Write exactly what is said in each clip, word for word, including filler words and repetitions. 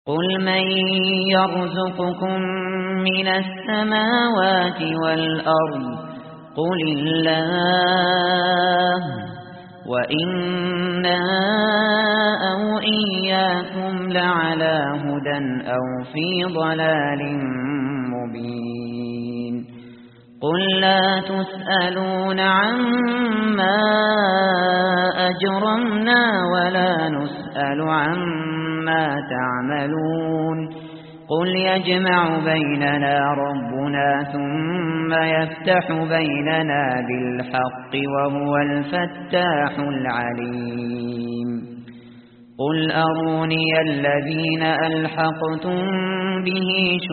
قل من يرزقكم من السماوات والأرض قل الله وإنا أو إياكم لعلى هدى أو في ضلال مبين قل لا تسألون عما أجرمنا ولا نسأل عما تعملون قل يجمع بيننا ربنا ثم يفتح بيننا بالحق وهو الفتاح العليم قل أروني الذين ألحقتم به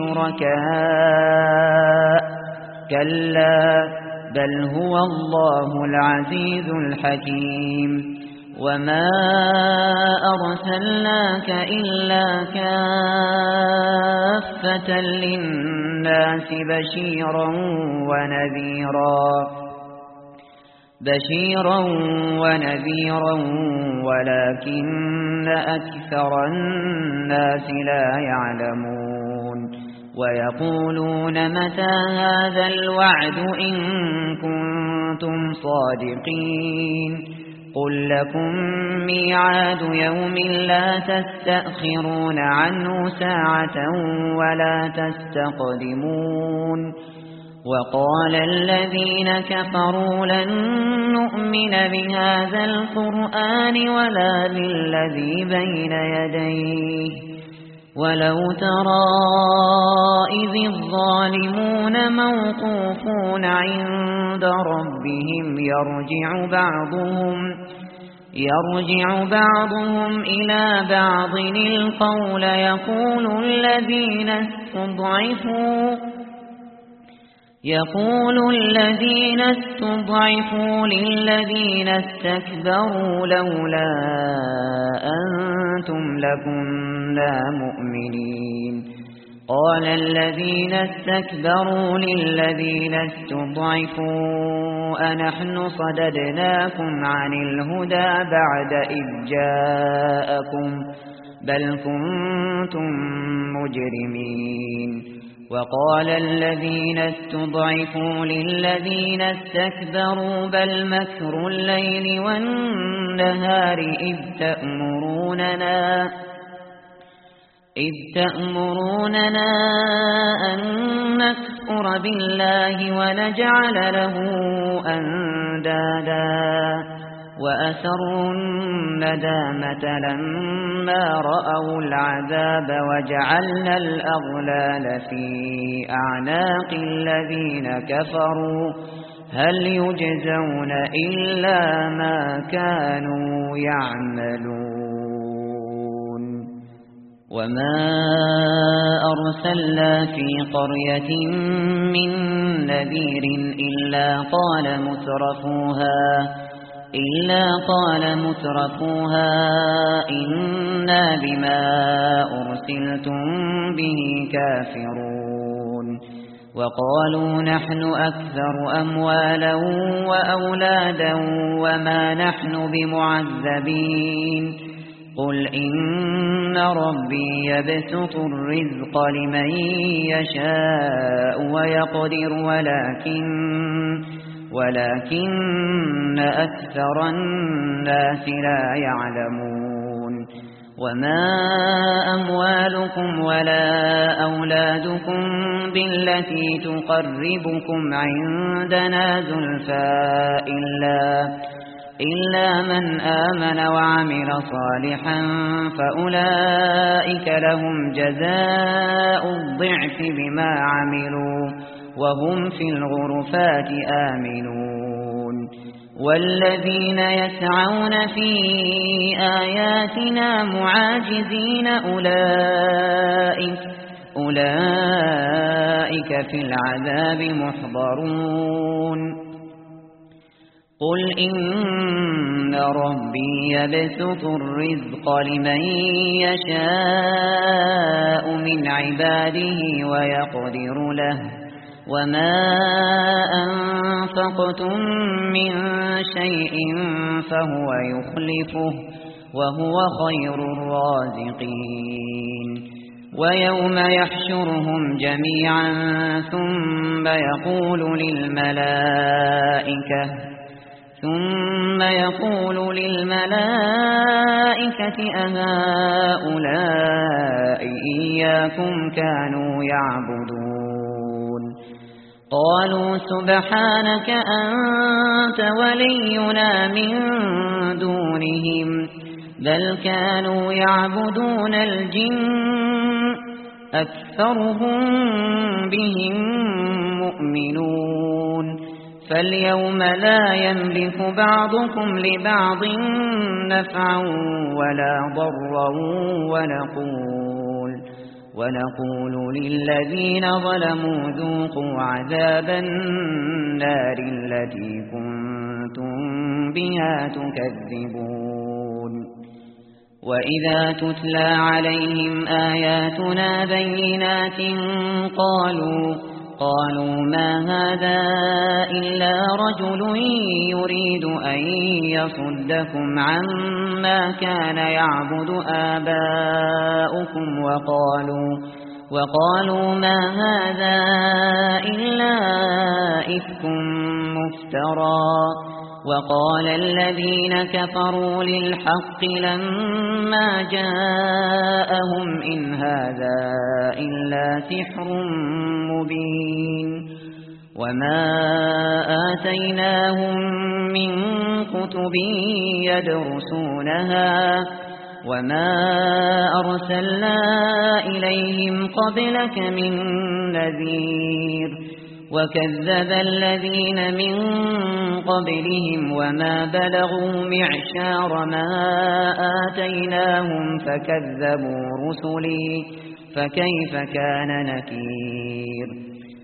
شركاء كلا بل هو الله العزيز الحكيم وما أرسلناك إلا كافة للناس بشيرا ونذيرا بشيرا ونذيرا ولكن أكثر الناس لا يعلمون ويقولون متى هذا الوعد إن كنتم صادقين قل لكم ميعاد يوم لا تستأخرون عنه ساعة ولا تستقدمون وقال الذين كفروا لن نؤمن بهذا القرآن ولا بالذي بين يديه ولو ترى إذ الظالمون موقوفون عند ربهم يرجع بعضهم يرجع بعضهم إلى بعض القول يقول الذين استضعفوا يقول الذين استضعفوا للذين استكبروا لولا أنتم لكنا مؤمنين قال الذين استكبروا للذين استضعفوا أنحن صددناكم عن الهدى بعد إذ جاءكم بل كنتم مجرمين وقال الذين استضعفوا للذين استكبروا بل مكر الليل والنهار إذ تأمروننا إذ تأمروننا أن نكفر بالله ونجعل له أندادا وأسروا الندامة لما رأوا العذاب وجعلنا الأغلال في أعناق الذين كفروا هل يجزون إلا ما كانوا يعملون وما أرسلنا في قرية من نذير إلا قال مترفوها إلا قال مترفوها إنا بما أرسلتم به كافرون وقالوا نحن أكثر أموالا وأولادا وما نحن بمعذبين قل إن ربي يبسط الرزق لمن يشاء ويقدر ولكن ولكن أكثر الناس لا يعلمون وما أموالكم ولا أولادكم بالتي تقربكم عندنا زلفى إلا إلا من آمن وعمل صالحا فأولئك لهم جزاء الضعف بما عملوا وهم في الغرفات آمنون والذين يسعون في آياتنا معاجزين أولئك أولئك في العذاب محضرون قل إن ربي يبسط الرزق لمن يشاء من عباده ويقدر له وما أنفقتم من شيء فهو يخلفه وهو خير الرازقين ويوم يحشرهم جميعا ثم يقول للملائكة ثم يقول للملائكة أهؤلاء إياكم كانوا يعبدون قالوا سبحانك أنت ولينا من دونهم بل كانوا يعبدون الجن أكثرهم بهم مؤمنون فاليوم لا يملك بعضكم لبعض نفعا ولا ضرا ونقول ونقول للذين ظلموا ذوقوا عذاب النار التي كنتم بها تكذبون وإذا تتلى عليهم آياتنا بينات قالوا قالوا ما هذا إلا رجل يريد أن يصدكم عما كان يعبد آباؤكم وقالوا وقالوا ما هذا إلا إفك مفترى وقال الذين كفروا للحق لما جاءهم إن هذا إلا سحر مبين وما آتيناهم من كتب يدرسونها وما أرسلنا إليهم قبلك من نذير وكذب الذين من قبلهم وما بلغوا معشار ما آتيناهم فكذبوا رسلي فكيف كان نكير